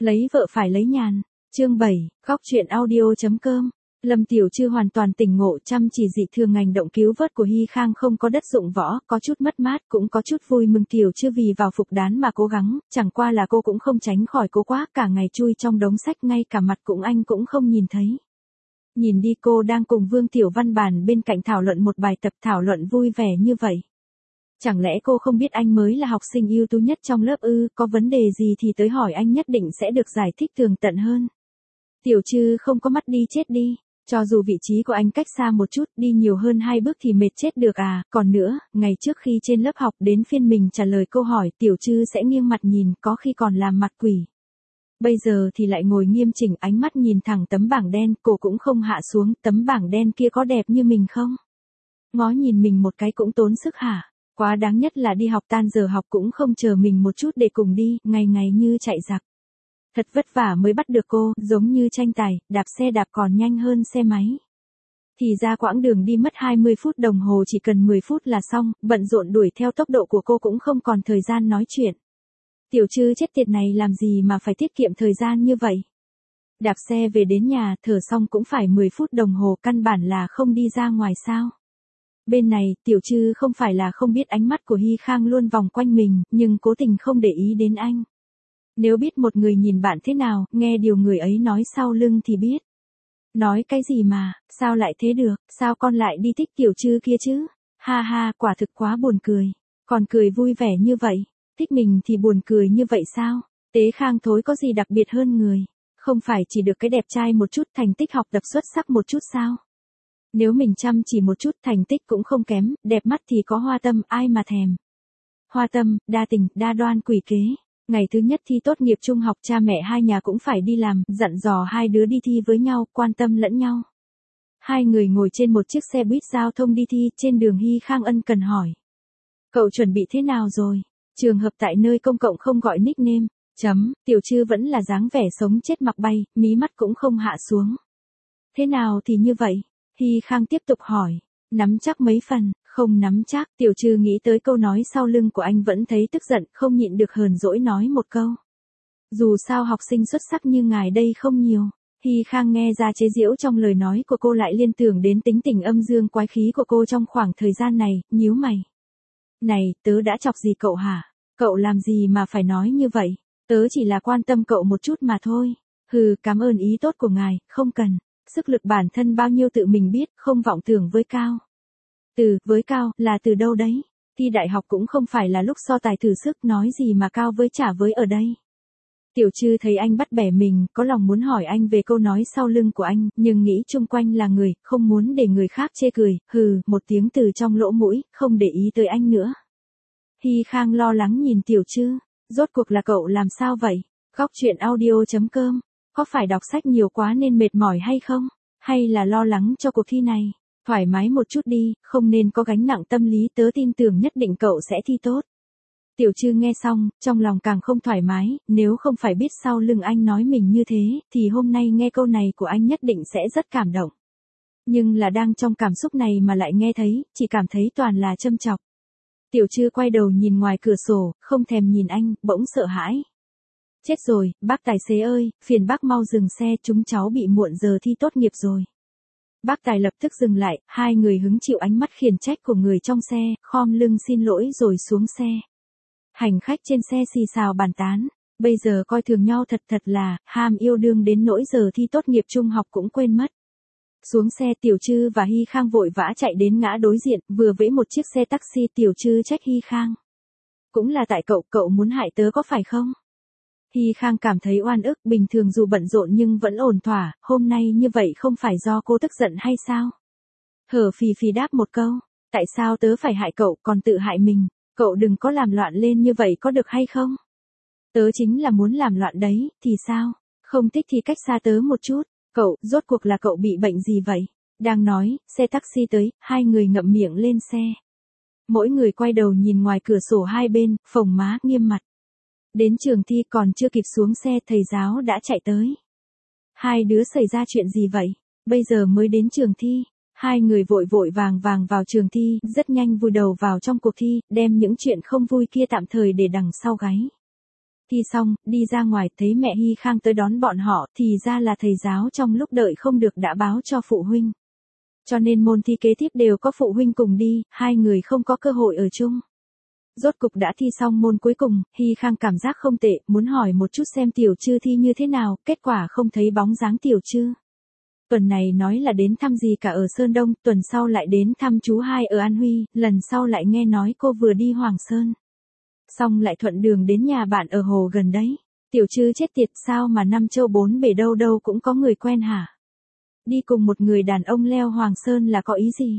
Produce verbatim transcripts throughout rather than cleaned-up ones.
Lấy vợ phải lấy nhàn. Chương bảy, góc chuyện audio chấm com. Lâm Tiểu Trư hoàn toàn tỉnh ngộ, chăm chỉ dị thường ngành động cứu vớt của Hy Khang không có đất dụng võ, có chút mất mát cũng có chút vui mừng. Tiểu Trư vì vào phục đán mà cố gắng, chẳng qua là cô cũng không tránh khỏi cố quá, cả ngày chui trong đống sách, ngay cả mặt cũng anh cũng không nhìn thấy. Nhìn đi, cô đang cùng Vương Tiểu Văn bàn bên cạnh thảo luận một bài tập, thảo luận vui vẻ như vậy. Chẳng lẽ cô không biết anh mới là học sinh ưu tú nhất trong lớp ư? Có vấn đề gì thì tới hỏi anh, nhất định sẽ được giải thích tường tận hơn. Tiểu Trư không có mắt đi chết đi. Cho dù vị trí của anh cách xa một chút, đi nhiều hơn hai bước thì mệt chết được à. Còn nữa, ngày trước khi trên lớp học đến phiên mình trả lời câu hỏi, Tiểu Trư sẽ nghiêng mặt nhìn, có khi còn làm mặt quỷ. Bây giờ thì lại ngồi nghiêm chỉnh, ánh mắt nhìn thẳng tấm bảng đen, cô cũng không hạ xuống. Tấm bảng đen kia có đẹp như mình không? Ngó nhìn mình một cái cũng tốn sức hả? Quá đáng, nhất là đi học tan giờ học cũng không chờ mình một chút để cùng đi, ngày ngày như chạy giặc. Thật vất vả mới bắt được cô, giống như tranh tài, đạp xe đạp còn nhanh hơn xe máy. Thì ra quãng đường đi mất hai mươi phút đồng hồ chỉ cần mười phút là xong, bận rộn đuổi theo tốc độ của cô cũng không còn thời gian nói chuyện. Tiểu Trư chết tiệt này làm gì mà phải tiết kiệm thời gian như vậy. Đạp xe về đến nhà, thở xong cũng phải mười phút đồng hồ, căn bản là không đi ra ngoài sao. Bên này, Tiểu Trư không phải là không biết ánh mắt của Hy Khang luôn vòng quanh mình, nhưng cố tình không để ý đến anh. Nếu biết một người nhìn bạn thế nào, nghe điều người ấy nói sau lưng thì biết. Nói cái gì mà, sao lại thế được, sao con lại đi thích Tiểu Trư kia chứ? Ha ha, quả thực quá buồn cười. Còn cười vui vẻ như vậy, thích mình thì buồn cười như vậy sao? Tế Khang thối có gì đặc biệt hơn người? Không phải chỉ được cái đẹp trai một chút, thành tích học tập xuất sắc một chút sao? Nếu mình chăm chỉ một chút, thành tích cũng không kém, đẹp mắt thì có Hoa Tâm, ai mà thèm. Hoa Tâm, đa tình, đa đoan, quỷ kế. Ngày thứ nhất thi tốt nghiệp trung học, cha mẹ hai nhà cũng phải đi làm, dặn dò hai đứa đi thi với nhau, quan tâm lẫn nhau. Hai người ngồi trên một chiếc xe buýt giao thông đi thi, trên đường Hy Khang ân cần hỏi. Cậu chuẩn bị thế nào rồi? Trường hợp tại nơi công cộng không gọi nickname. Chấm, Tiểu Trư vẫn là dáng vẻ sống chết mặc bay, mí mắt cũng không hạ xuống. Thế nào thì như vậy? Hy Khang tiếp tục hỏi. Nắm chắc mấy phần? Không nắm chắc. Tiểu Trư nghĩ tới câu nói sau lưng của anh vẫn thấy tức giận, không nhịn được hờn dỗi nói một câu. Dù sao học sinh xuất sắc như ngài đây không nhiều. Hy Khang nghe ra chế giễu trong lời nói của cô, lại liên tưởng đến tính tình âm dương quái khí của cô trong khoảng thời gian này, nhíu mày. Này, tớ đã chọc gì cậu hả? Cậu làm gì mà phải nói như vậy? Tớ chỉ là quan tâm cậu một chút mà thôi. Hừ, cảm ơn ý tốt của ngài, không cần. Sức lực bản thân bao nhiêu tự mình biết, không vọng tưởng với cao. Từ, với cao, là từ đâu đấy? Thi đại học cũng không phải là lúc so tài thử sức, nói gì mà cao với trả với ở đây. Tiểu Trư thấy anh bắt bẻ mình, có lòng muốn hỏi anh về câu nói sau lưng của anh, nhưng nghĩ chung quanh là người, không muốn để người khác chê cười, hừ, một tiếng từ trong lỗ mũi, không để ý tới anh nữa. Hy Khang lo lắng nhìn Tiểu Trư, rốt cuộc là cậu làm sao vậy? Góc chuyện audio chấm com, có phải đọc sách nhiều quá nên mệt mỏi hay không? Hay là lo lắng cho cuộc thi này? Thoải mái một chút đi, không nên có gánh nặng tâm lý, tớ tin tưởng nhất định cậu sẽ thi tốt. Tiểu Trư nghe xong, trong lòng càng không thoải mái, nếu không phải biết sau lưng anh nói mình như thế, thì hôm nay nghe câu này của anh nhất định sẽ rất cảm động. Nhưng là đang trong cảm xúc này mà lại nghe thấy, chỉ cảm thấy toàn là châm chọc. Tiểu Trư quay đầu nhìn ngoài cửa sổ, không thèm nhìn anh, bỗng sợ hãi. Chết rồi, bác tài xế ơi, phiền bác mau dừng xe, chúng cháu bị muộn giờ thi tốt nghiệp rồi. Bác tài lập tức dừng lại, hai người hứng chịu ánh mắt khiển trách của người trong xe, khom lưng xin lỗi rồi xuống xe. Hành khách trên xe xì xào bàn tán, bây giờ coi thường nhau thật thật là, ham yêu đương đến nỗi giờ thi tốt nghiệp trung học cũng quên mất. Xuống xe, Tiểu Trư và Hy Khang vội vã chạy đến ngã đối diện, vừa vẫy một chiếc xe taxi. Tiểu Trư trách Hy Khang. Cũng là tại cậu, cậu muốn hại tớ có phải không? Hy Khang cảm thấy oan ức, bình thường dù bận rộn nhưng vẫn ổn thỏa, hôm nay như vậy không phải do cô tức giận hay sao? Hở phì phì đáp một câu, tại sao tớ phải hại cậu, còn tự hại mình, cậu đừng có làm loạn lên như vậy có được hay không? Tớ chính là muốn làm loạn đấy, thì sao? Không thích thì cách xa tớ một chút, cậu, rốt cuộc là cậu bị bệnh gì vậy? Đang nói, xe taxi tới, hai người ngậm miệng lên xe. Mỗi người quay đầu nhìn ngoài cửa sổ hai bên, phồng má, nghiêm mặt. Đến trường thi còn chưa kịp xuống xe, thầy giáo đã chạy tới. Hai đứa xảy ra chuyện gì vậy? Bây giờ mới đến trường thi. Hai người vội vội vàng vàng vào trường thi, rất nhanh vùi đầu vào trong cuộc thi, đem những chuyện không vui kia tạm thời để đằng sau gáy. Thi xong, đi ra ngoài, thấy mẹ Hy Khang tới đón bọn họ, thì ra là thầy giáo trong lúc đợi không được đã báo cho phụ huynh. Cho nên môn thi kế tiếp đều có phụ huynh cùng đi, hai người không có cơ hội ở chung. Rốt cục đã thi xong môn cuối cùng, Hy Khang cảm giác không tệ, muốn hỏi một chút xem Tiểu Trư thi như thế nào, kết quả không thấy bóng dáng Tiểu Trư. Tuần này nói là đến thăm gì cả ở Sơn Đông, tuần sau lại đến thăm chú hai ở An Huy, lần sau lại nghe nói cô vừa đi Hoàng Sơn. Xong lại thuận đường đến nhà bạn ở hồ gần đấy. Tiểu Trư chết tiệt, sao mà năm châu bốn bể đâu đâu cũng có người quen hả? Đi cùng một người đàn ông leo Hoàng Sơn là có ý gì?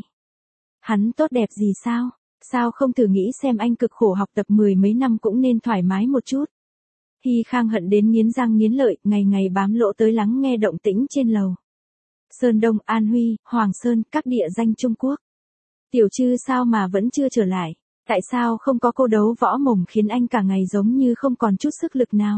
Hắn tốt đẹp gì sao? Sao không thử nghĩ xem anh cực khổ học tập mười mấy năm cũng nên thoải mái một chút. Hy Khang hận đến nghiến răng nghiến lợi, ngày ngày bám lỗ tới lắng nghe động tĩnh trên lầu. Sơn Đông, An Huy, Hoàng Sơn, các địa danh Trung Quốc. Tiểu Trư sao mà vẫn chưa trở lại? Tại sao không có cô đấu võ mồm khiến anh cả ngày giống như không còn chút sức lực nào?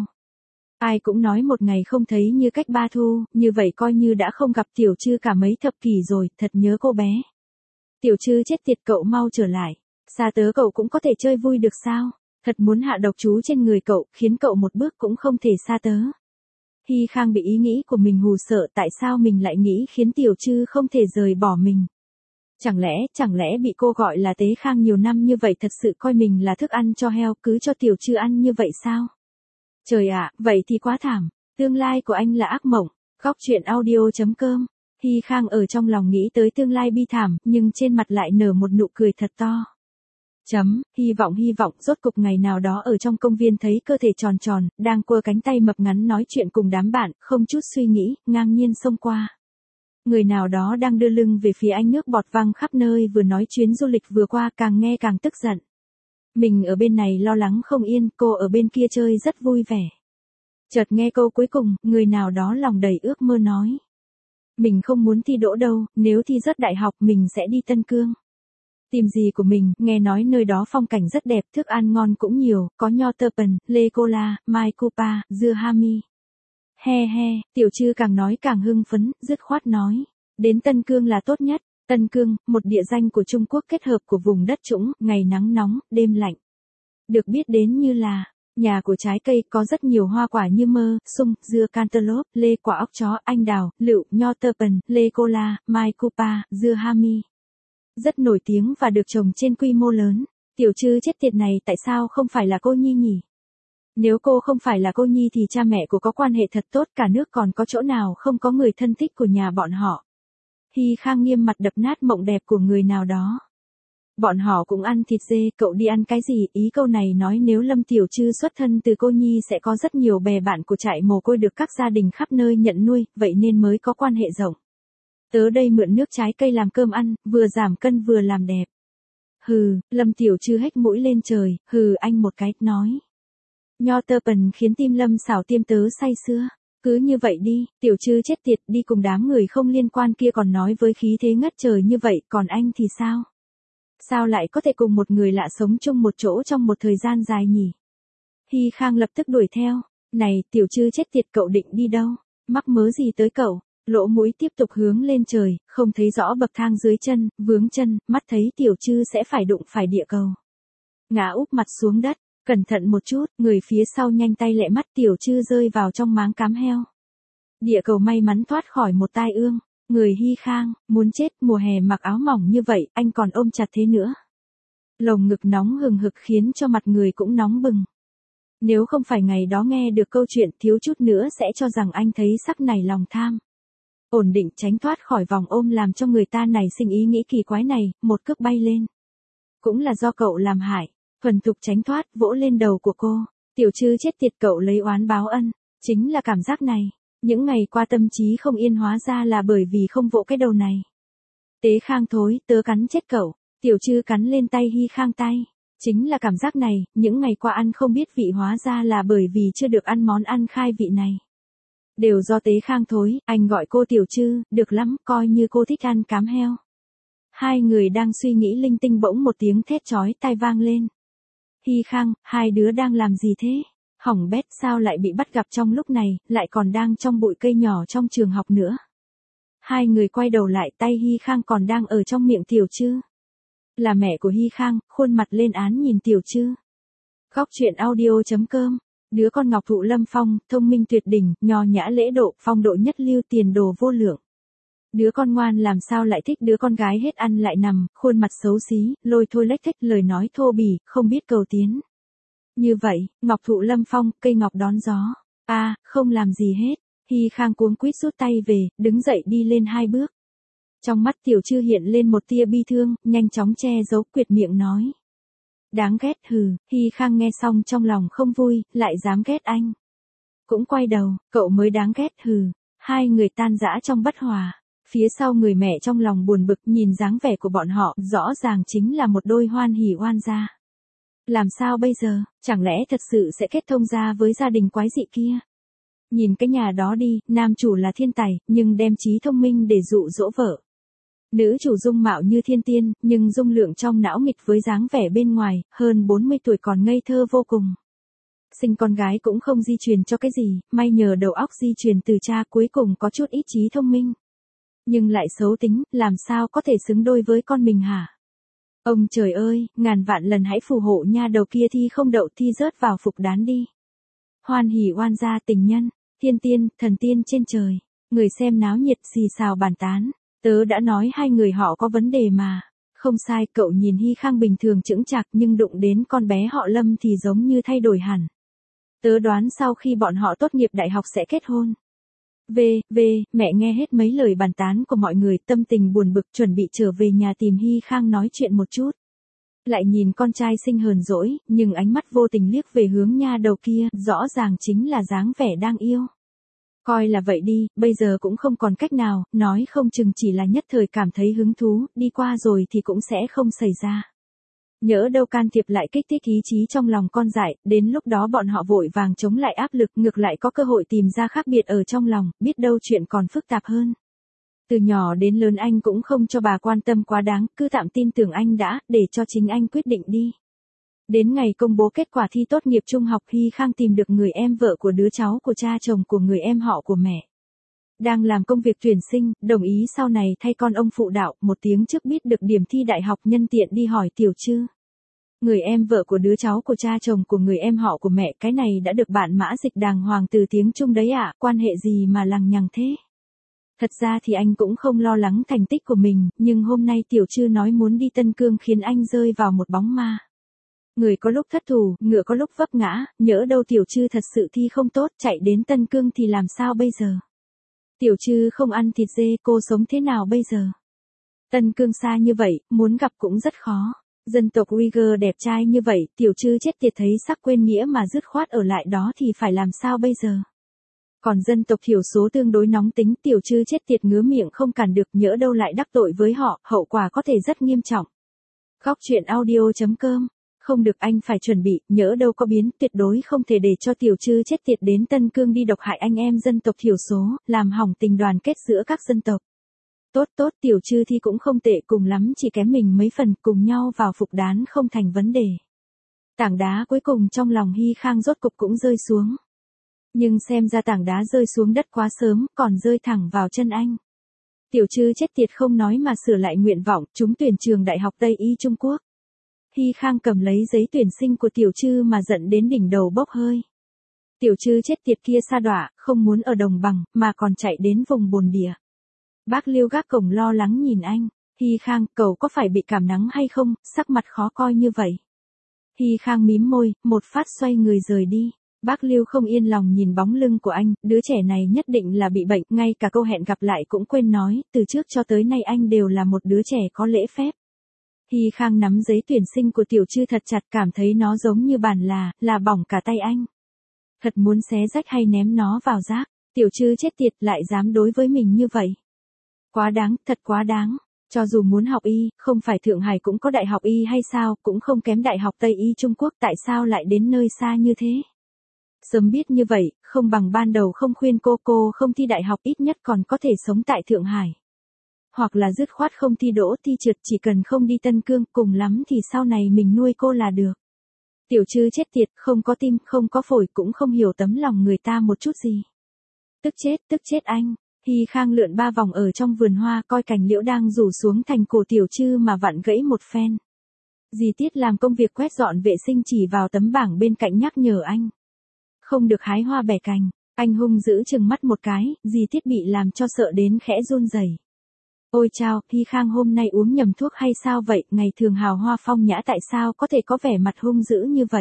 Ai cũng nói một ngày không thấy như cách ba thu, như vậy coi như đã không gặp Tiểu Trư cả mấy thập kỷ rồi, thật nhớ cô bé. Tiểu Trư chết tiệt, cậu mau trở lại. Xa tớ cậu cũng có thể chơi vui được sao? Thật muốn hạ độc chú trên người cậu, khiến cậu một bước cũng không thể xa tớ. Hy Khang bị ý nghĩ của mình hù sợ, tại sao mình lại nghĩ khiến Tiểu Trư không thể rời bỏ mình. Chẳng lẽ, chẳng lẽ bị cô gọi là Tế Khang nhiều năm như vậy thật sự coi mình là thức ăn cho heo, cứ cho Tiểu Trư ăn như vậy sao? Trời ạ, vậy thì quá thảm, tương lai của anh là ác mộng. Góc truyện audio chấm com. Hy Khang ở trong lòng nghĩ tới tương lai bi thảm, nhưng trên mặt lại nở một nụ cười thật to. Chấm, hy vọng hy vọng rốt cục ngày nào đó ở trong công viên thấy cơ thể tròn tròn, đang quơ cánh tay mập ngắn nói chuyện cùng đám bạn, không chút suy nghĩ, ngang nhiên xông qua. Người nào đó đang đưa lưng về phía anh, nước bọt văng khắp nơi, vừa nói chuyến du lịch vừa qua, càng nghe càng tức giận. Mình ở bên này lo lắng không yên, cô ở bên kia chơi rất vui vẻ. Chợt nghe câu cuối cùng, người nào đó lòng đầy ước mơ nói. Mình không muốn thi đỗ đâu, nếu thi rớt đại học mình sẽ đi Tân Cương. Tìm gì của mình, nghe nói nơi đó phong cảnh rất đẹp, thức ăn ngon cũng nhiều, có nho tơ pần, lê cola, mai copa, dưa hami. He he, Tiểu Trư càng nói càng hưng phấn, dứt khoát nói. Đến Tân Cương là tốt nhất. Tân Cương, một địa danh của Trung Quốc kết hợp của vùng đất trũng, ngày nắng nóng, đêm lạnh. Được biết đến như là nhà của trái cây, có rất nhiều hoa quả như mơ, sung, dưa cantaloupe, lê quả óc chó, anh đào, lựu, nho tơ pần, lê cola, mai copa, dưa hami. Rất nổi tiếng và được trồng trên quy mô lớn. Tiểu Trư chết tiệt này tại sao không phải là cô Nhi nhỉ? Nếu cô không phải là cô Nhi thì cha mẹ của có quan hệ thật tốt, cả nước còn có chỗ nào không có người thân thích của nhà bọn họ. Hy Khang nghiêm mặt đập nát mộng đẹp của người nào đó. Bọn họ cũng ăn thịt dê, cậu đi ăn cái gì? Ý câu này nói nếu Lâm Tiểu Trư xuất thân từ cô Nhi sẽ có rất nhiều bè bạn của trại mồ côi được các gia đình khắp nơi nhận nuôi, vậy nên mới có quan hệ rộng. Tớ đây mượn nước trái cây làm cơm ăn, vừa giảm cân vừa làm đẹp. Hừ, Lâm Tiểu Trư hếch mũi lên trời, hừ anh một cái, nói. Nho tơ pần khiến tim Lâm xảo tiêm tớ say sưa. Cứ như vậy đi, Tiểu Trư chết tiệt, đi cùng đám người không liên quan kia còn nói với khí thế ngất trời như vậy, còn anh thì sao? Sao lại có thể cùng một người lạ sống chung một chỗ trong một thời gian dài nhỉ? Hy Khang lập tức đuổi theo. Này, Tiểu Trư chết tiệt, cậu định đi đâu? Mắc mớ gì tới cậu? Lỗ mũi tiếp tục hướng lên trời, không thấy rõ bậc thang dưới chân, vướng chân, mắt thấy Tiểu Trư sẽ phải đụng phải địa cầu. Ngã úp mặt xuống đất, cẩn thận một chút, người phía sau nhanh tay lẹ mắt, Tiểu Trư rơi vào trong máng cám heo. Địa cầu may mắn thoát khỏi một tai ương. Người Hy Khang, muốn chết, mùa hè mặc áo mỏng như vậy, anh còn ôm chặt thế nữa. Lồng ngực nóng hừng hực khiến cho mặt người cũng nóng bừng. Nếu không phải ngày đó nghe được câu chuyện, thiếu chút nữa sẽ cho rằng anh thấy sắc này lòng tham. Ổn định tránh thoát khỏi vòng ôm làm cho người ta nảy sinh ý nghĩ kỳ quái này, một cước bay lên. Cũng là do cậu làm hại, thuần thục tránh thoát, vỗ lên đầu của cô. Tiểu Trư chết tiệt, cậu lấy oán báo ân, chính là cảm giác này. Những ngày qua tâm trí không yên hóa ra là bởi vì không vỗ cái đầu này. Tế Khang thối, tớ cắn chết cậu. Tiểu Trư cắn lên tay Hy Khang tay. Chính là cảm giác này, những ngày qua ăn không biết vị hóa ra là bởi vì chưa được ăn món ăn khai vị này. Đều do Tế Khang thối, anh gọi cô Tiểu Trư, được lắm, coi như cô thích ăn cám heo. Hai người đang suy nghĩ linh tinh bỗng một tiếng thét chói tai vang lên. Hy Khang, hai đứa đang làm gì thế? Hỏng bét, sao lại bị bắt gặp trong lúc này, lại còn đang trong bụi cây nhỏ trong trường học nữa. Hai người quay đầu lại, tay Hy Khang còn đang ở trong miệng Tiểu Trư. Là mẹ của Hy Khang, khuôn mặt lên án nhìn Tiểu Trư. Góc truyện audio chấm com Đứa con Ngọc Thụ Lâm Phong, thông minh tuyệt đỉnh, nho nhã lễ độ, phong độ nhất lưu, tiền đồ vô lượng. Đứa con ngoan làm sao lại thích đứa con gái hết ăn lại nằm, khuôn mặt xấu xí, lôi thôi lếch thếch, lời nói thô bỉ, không biết cầu tiến. Như vậy, Ngọc Thụ Lâm Phong, cây ngọc đón gió. A, à, không làm gì hết. Hy Khang cuống quýt rút tay về, đứng dậy đi lên hai bước. Trong mắt Tiểu Trư hiện lên một tia bi thương, nhanh chóng che giấu, quyệt miệng nói. Đáng ghét, hừ. Hy Khang nghe xong trong lòng không vui, lại dám ghét anh. Cũng quay đầu, cậu mới đáng ghét, hừ. Hai người tan rã trong bất hòa. Phía sau người mẹ trong lòng buồn bực, nhìn dáng vẻ của bọn họ, rõ ràng chính là một đôi hoan hỉ oan gia. Làm sao bây giờ, chẳng lẽ thật sự sẽ kết thông gia với gia đình quái dị kia? Nhìn cái nhà đó đi, nam chủ là thiên tài, nhưng đem trí thông minh để dụ dỗ vợ. Nữ chủ dung mạo như thiên tiên, nhưng dung lượng trong não nghịch với dáng vẻ bên ngoài, hơn bốn mươi tuổi còn ngây thơ vô cùng. Sinh con gái cũng không di truyền cho cái gì, may nhờ đầu óc di truyền từ cha, cuối cùng có chút ít trí thông minh. Nhưng lại xấu tính, làm sao có thể xứng đôi với con mình hả? Ông trời ơi, ngàn vạn lần hãy phù hộ nha đầu kia thi không đậu, thi rớt vào phục đán đi. Hoan hỉ oan gia, tình nhân, thiên tiên, thần tiên trên trời. Người xem náo nhiệt xì xào bàn tán. Tớ đã nói hai người họ có vấn đề mà. Không sai, cậu nhìn Hy Khang bình thường chững chạc, nhưng đụng đến con bé họ Lâm thì giống như thay đổi hẳn. Tớ đoán sau khi bọn họ tốt nghiệp đại học sẽ kết hôn. Về, về, mẹ nghe hết mấy lời bàn tán của mọi người, tâm tình buồn bực, chuẩn bị trở về nhà tìm Hy Khang nói chuyện một chút. Lại nhìn con trai xinh hờn dỗi, nhưng ánh mắt vô tình liếc về hướng nha đầu kia, rõ ràng chính là dáng vẻ đang yêu. Coi là vậy đi, bây giờ cũng không còn cách nào, nói không chừng chỉ là nhất thời cảm thấy hứng thú, đi qua rồi thì cũng sẽ không xảy ra. Nhỡ đâu can thiệp lại kích thích ý chí trong lòng con dại, đến lúc đó bọn họ vội vàng chống lại áp lực, ngược lại có cơ hội tìm ra khác biệt ở trong lòng, biết đâu chuyện còn phức tạp hơn. Từ nhỏ đến lớn anh cũng không cho bà quan tâm quá đáng, cứ tạm tin tưởng anh đã, để cho chính anh quyết định đi. Đến ngày công bố kết quả thi tốt nghiệp trung học, Hy Khang tìm được người em vợ của đứa cháu của cha chồng của người em họ của mẹ. Đang làm công việc tuyển sinh, đồng ý sau này thay con ông phụ đạo, một tiếng trước biết được điểm thi đại học, nhân tiện đi hỏi Tiểu Trư. Người em vợ của đứa cháu của cha chồng của người em họ của mẹ, cái này đã được bạn mã dịch đàng hoàng từ tiếng Trung đấy ạ, à, quan hệ gì mà lằng nhằng thế? Thật ra thì anh cũng không lo lắng thành tích của mình, nhưng hôm nay Tiểu Trư nói muốn đi Tân Cương khiến anh rơi vào một bóng ma. Người có lúc thất thủ, ngựa có lúc vấp ngã, nhỡ đâu Tiểu Trư thật sự thi không tốt, chạy đến Tân Cương thì làm sao bây giờ? Tiểu Trư không ăn thịt dê, cô sống thế nào bây giờ? Tân Cương xa như vậy, muốn gặp cũng rất khó. Dân tộc Uyghur đẹp trai như vậy, Tiểu Trư chết tiệt thấy sắc quên nghĩa mà dứt khoát ở lại đó thì phải làm sao bây giờ? Còn dân tộc thiểu số tương đối nóng tính, Tiểu Trư chết tiệt ngứa miệng không cản được, nhỡ đâu lại đắc tội với họ, hậu quả có thể rất nghiêm trọng. Góc truyện audio chấm com. Không được, anh phải chuẩn bị, nhỡ đâu có biến, tuyệt đối không thể để cho Tiểu Trư chết tiệt đến Tân Cương đi độc hại anh em dân tộc thiểu số, làm hỏng tình đoàn kết giữa các dân tộc. Tốt tốt, Tiểu Trư thi cũng không tệ, cùng lắm chỉ kém mình mấy phần, cùng nhau vào phục đán không thành vấn đề. Tảng đá cuối cùng trong lòng Hy Khang rốt cục cũng rơi xuống. Nhưng xem ra tảng đá rơi xuống đất quá sớm, còn rơi thẳng vào chân anh. Tiểu Trư chết tiệt không nói mà sửa lại nguyện vọng, trúng tuyển trường Đại học Tây Y Trung Quốc. Hy Khang cầm lấy giấy tuyển sinh của Tiểu Trư mà giận đến đỉnh đầu bốc hơi. Tiểu Trư chết tiệt kia sa đọa, không muốn ở đồng bằng, mà còn chạy đến vùng bồn địa. Bác Liêu gác cổng lo lắng nhìn anh. Hy Khang, cậu có phải bị cảm nắng hay không, sắc mặt khó coi như vậy? Hy Khang mím môi, một phát xoay người rời đi. Bác Liêu không yên lòng nhìn bóng lưng của anh, đứa trẻ này nhất định là bị bệnh, ngay cả câu hẹn gặp lại cũng quên nói, từ trước cho tới nay anh đều là một đứa trẻ có lễ phép. Hy Khang nắm giấy tuyển sinh của Tiểu Trư thật chặt, cảm thấy nó giống như bàn là, là bỏng cả tay anh. Thật muốn xé rách hay ném nó vào rác. Tiểu Trư chết tiệt lại dám đối với mình như vậy. Quá đáng, thật quá đáng. Cho dù muốn học y, không phải Thượng Hải cũng có đại học y hay sao, cũng không kém đại học Tây Y Trung Quốc, tại sao lại đến nơi xa như thế? Sớm biết như vậy, không bằng ban đầu không khuyên cô cô không thi đại học, ít nhất còn có thể sống tại Thượng Hải. Hoặc là dứt khoát không thi đỗ, thi trượt, chỉ cần không đi Tân Cương, cùng lắm thì sau này mình nuôi cô là được. Tiểu Trư chết tiệt, không có tim, không có phổi, cũng không hiểu tấm lòng người ta một chút gì. Tức chết, tức chết anh. Hy Khang lượn ba vòng ở trong vườn hoa, coi cành liễu đang rủ xuống thành cổ Tiểu Trư mà vặn gãy một phen. Dì Tiết làm công việc quét dọn vệ sinh chỉ vào tấm bảng bên cạnh nhắc nhở anh. Không được hái hoa bẻ cành. Anh hung dữ chừng mắt một cái, dì thiết bị làm cho sợ đến khẽ run rẩy. Ôi chao, Hy Khang hôm nay uống nhầm thuốc hay sao vậy, ngày thường hào hoa phong nhã tại sao có thể có vẻ mặt hung dữ như vậy.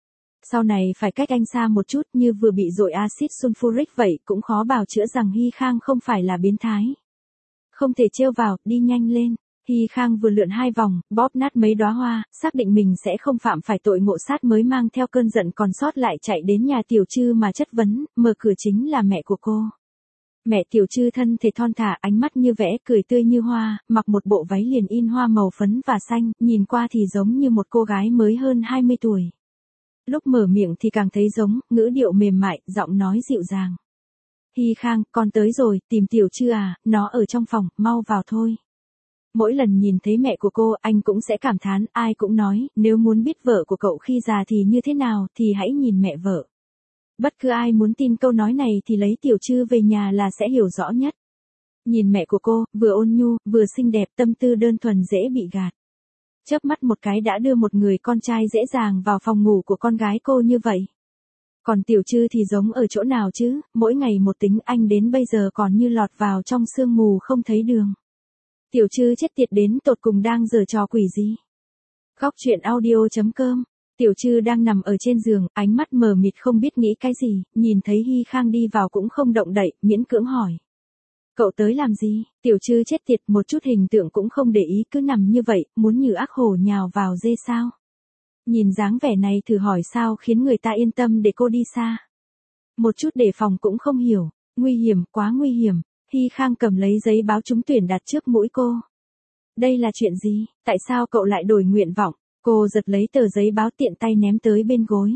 Sau này phải cách anh xa một chút, như vừa bị dội axit sulfuric vậy, cũng khó bào chữa rằng Hy Khang không phải là biến thái. Không thể trêu vào, đi nhanh lên. Hy Khang vừa lượn hai vòng, bóp nát mấy đóa hoa, xác định mình sẽ không phạm phải tội ngộ sát mới mang theo cơn giận còn sót lại chạy đến nhà Tiểu Trư mà chất vấn, mở cửa chính là mẹ của cô. Mẹ Tiểu Trư thân thể thon thả, ánh mắt như vẽ, cười tươi như hoa, mặc một bộ váy liền in hoa màu phấn và xanh, nhìn qua thì giống như một cô gái mới hơn hai mươi tuổi. Lúc mở miệng thì càng thấy giống, ngữ điệu mềm mại, giọng nói dịu dàng. Hy Khang, con tới rồi, tìm Tiểu Trư à, nó ở trong phòng, mau vào thôi. Mỗi lần nhìn thấy mẹ của cô, anh cũng sẽ cảm thán, ai cũng nói, nếu muốn biết vợ của cậu khi già thì như thế nào, thì hãy nhìn mẹ vợ. Bất cứ ai muốn tin câu nói này thì lấy Tiểu Trư về nhà là sẽ hiểu rõ nhất. Nhìn mẹ của cô, vừa ôn nhu, vừa xinh đẹp, tâm tư đơn thuần dễ bị gạt. Chớp mắt một cái đã đưa một người con trai dễ dàng vào phòng ngủ của con gái cô như vậy. Còn Tiểu Trư thì giống ở chỗ nào chứ, mỗi ngày một tính anh đến bây giờ còn như lọt vào trong sương mù không thấy đường. Tiểu Trư chết tiệt đến tột cùng đang giở trò quỷ gì? Góc truyện audio chấm com. Tiểu Trư đang nằm ở trên giường, ánh mắt mờ mịt không biết nghĩ cái gì, nhìn thấy Hy Khang đi vào cũng không động đậy, miễn cưỡng hỏi. Cậu tới làm gì? Tiểu Trư chết tiệt một chút hình tượng cũng không để ý, cứ nằm như vậy, muốn như ác hổ nhào vào dê sao? Nhìn dáng vẻ này thử hỏi sao khiến người ta yên tâm để cô đi xa. Một chút đề phòng cũng không hiểu, nguy hiểm, quá nguy hiểm. Hy Khang cầm lấy giấy báo trúng tuyển đặt trước mũi cô. Đây là chuyện gì, tại sao cậu lại đổi nguyện vọng? Cô giật lấy tờ giấy báo tiện tay ném tới bên gối.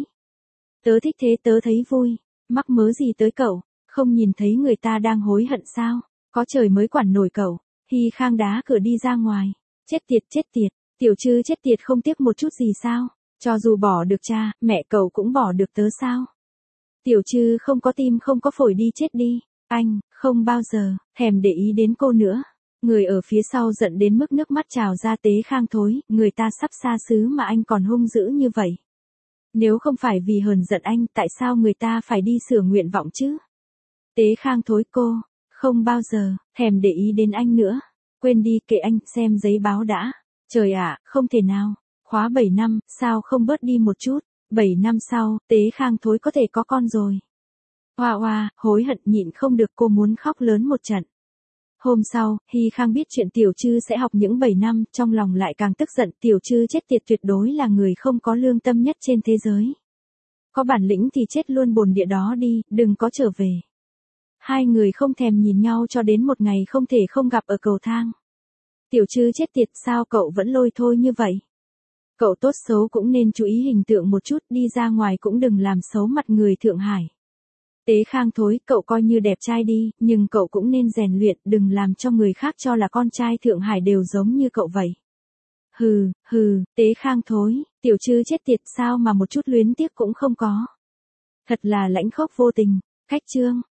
Tớ thích thế, tớ thấy vui, mắc mớ gì tới cậu, không nhìn thấy người ta đang hối hận sao, có trời mới quản nổi cậu. Hy Khang đá cửa đi ra ngoài. Chết tiệt, chết tiệt, Tiểu Trư chết tiệt không tiếc một chút gì sao, cho dù bỏ được cha, mẹ cậu cũng bỏ được tớ sao. Tiểu Trư không có tim không có phổi đi chết đi. Anh, không bao giờ, thèm để ý đến cô nữa. Người ở phía sau giận đến mức nước mắt trào ra. Tế Khang thối, người ta sắp xa xứ mà anh còn hung dữ như vậy. Nếu không phải vì hờn giận anh, tại sao người ta phải đi sửa nguyện vọng chứ? Tế Khang thối cô, không bao giờ, thèm để ý đến anh nữa. Quên đi, kệ anh, xem giấy báo đã. Trời ạ, không thể nào. Khóa bảy năm, sao không bớt đi một chút? bảy năm sau, Tế Khang thối có thể có con rồi. Hoa hoa, hối hận nhịn không được, cô muốn khóc lớn một trận. Hôm sau, Hy Khang biết chuyện Tiểu Trư sẽ học những bảy năm, trong lòng lại càng tức giận. Tiểu Trư chết tiệt tuyệt đối là người không có lương tâm nhất trên thế giới. Có bản lĩnh thì chết luôn bồn địa đó đi, đừng có trở về. Hai người không thèm nhìn nhau cho đến một ngày không thể không gặp ở cầu thang. Tiểu Trư chết tiệt, sao cậu vẫn lôi thôi như vậy? Cậu tốt xấu cũng nên chú ý hình tượng một chút, đi ra ngoài cũng đừng làm xấu mặt người Thượng Hải. Tế Khang thối, cậu coi như đẹp trai đi, nhưng cậu cũng nên rèn luyện, đừng làm cho người khác cho là con trai Thượng Hải đều giống như cậu vậy. Hừ, hừ, Tế Khang thối, Tiểu Trư chết tiệt, sao mà một chút luyến tiếc cũng không có. Thật là lãnh khốc vô tình. Cách chương.